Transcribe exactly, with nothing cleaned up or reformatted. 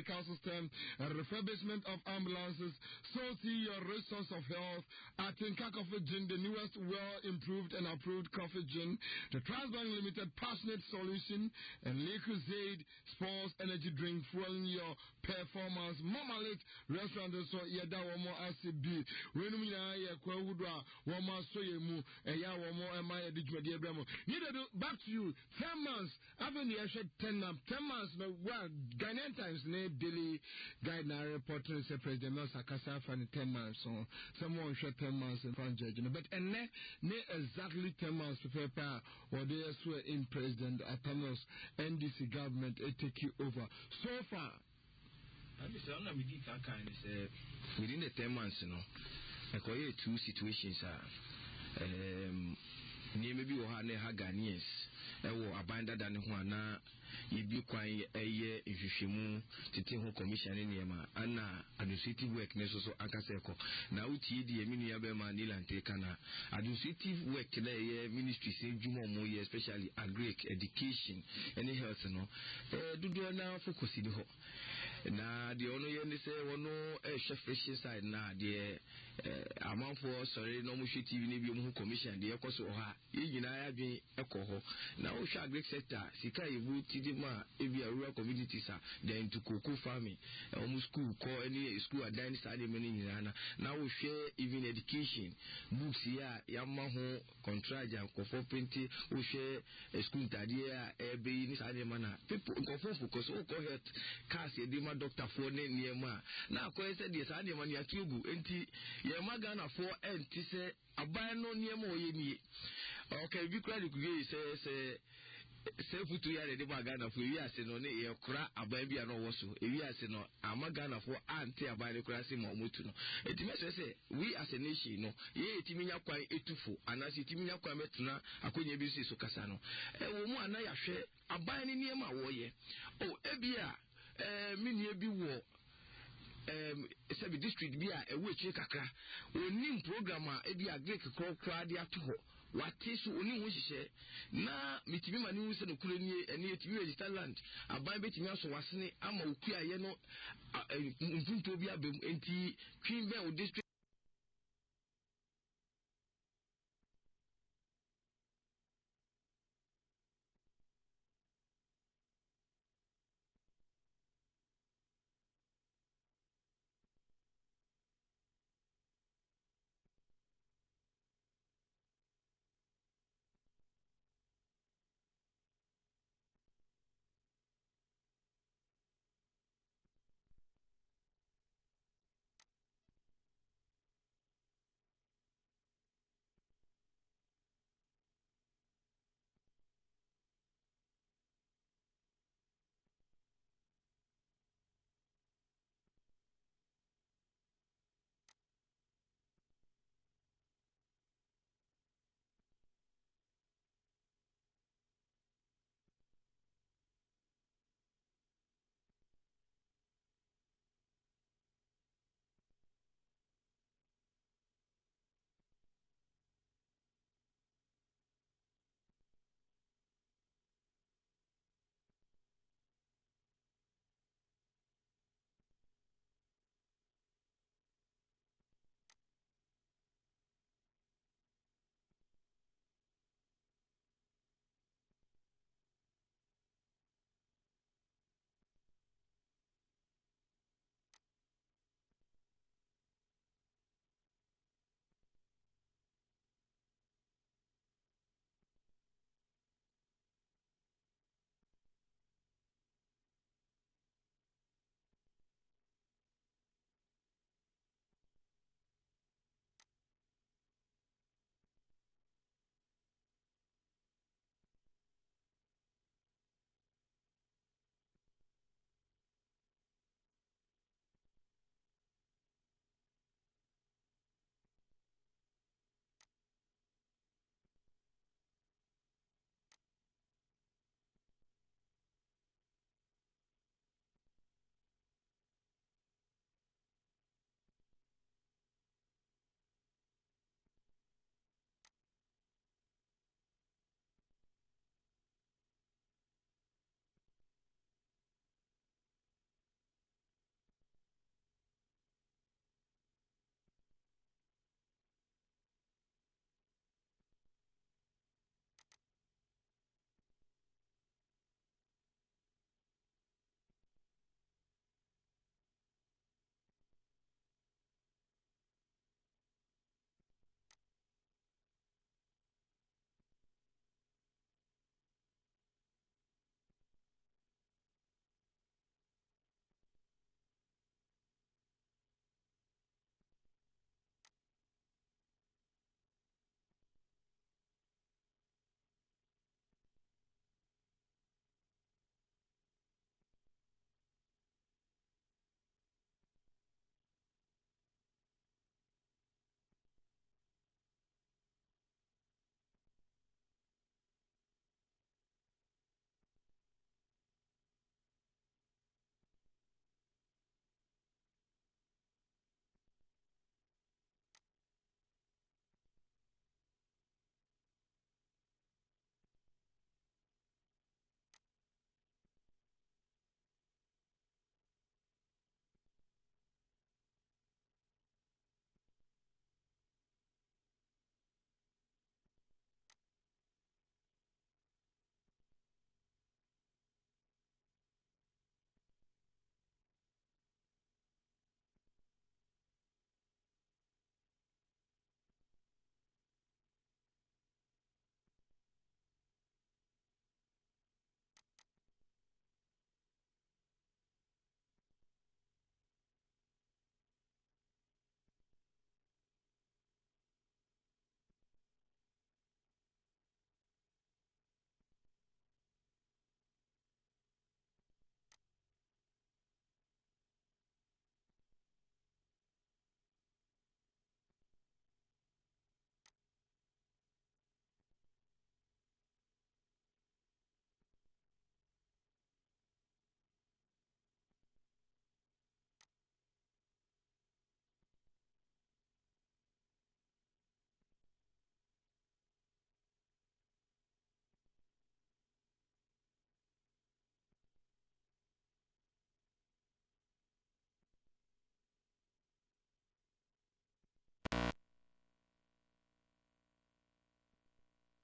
medical system, refurbishment of ambulances. So see your resource of health at Tinka Coffee Gin, the newest, well-improved and approved coffee gin. The Transbank Limited Passionate Solution and Liquid Sports Energy Drink fueling your performance. Mama Lake Restaurant so yada womo asibi. When we na ye kwa hudwa womo soyemu eya womo ema ye dijmedi ebramo. Needed back to you. Ten months. Even you should ten months. Ten months. No, well, Ghanaian Times ne daily guide na report say President Nelson Akasa for ten months. So someone should ten months in front judge. But and ne ne exactly ten months to prepare or they swear in President Atanos N D C government it take you over. So far. I'm within the ten months, you know, I call you two situations. Um, near maybe you have never Ghanaians. I will abandon than one. You be quiet a year if you shimu to take home commission in Yama. Anna, administrative work necessary. Akaseko. Now, T D, Miniabema, Nilan Tekana. Administrative work today, ministry, Saint Jumo Moye, especially agri education, any health, no. Do you now focus in the home? Now, the only you say, one no chef side now, the amount for sorry, no much T V, maybe commission, the Ecoso, you know, I have been echo. Now, shall great sector, Sika, you Tidima, if you are rural communities, then to cocoa farming, almost school, call any school at Dine Study Many. Now we share even education, books here, Yamaho, contract, and Kofo Printing, we share a school Tadia, Air Bay, Sademana. People go focus, oh, go ahead, cast a dema doctor for near ma. Now, I said, yes, I demand your cube, and Yamagana for and Tisse, a buy no near more ye. Okay, be credit, say, say, say, put to the Bagana for years, and only a cra, a baby, and also, a years, and a Magana for Auntie, a by the Crassim or Mutuno. It must say, we as a nation, no, ye, Timina quite etufu, and as it Timina Quametuna, a Queen Bisi Socasano. A woman I share, a buying near my warrior. Oh, Ebia, eh, mini be war. Um, Sebi district be a witch kakra. Onim programmer e be a Greek crowd dia to what is only wish na mitimi mani wuse no kuro nie ene etimi register land aban betimi aso wasene ama okua ye no mpunto bi abem enti Queen Ben district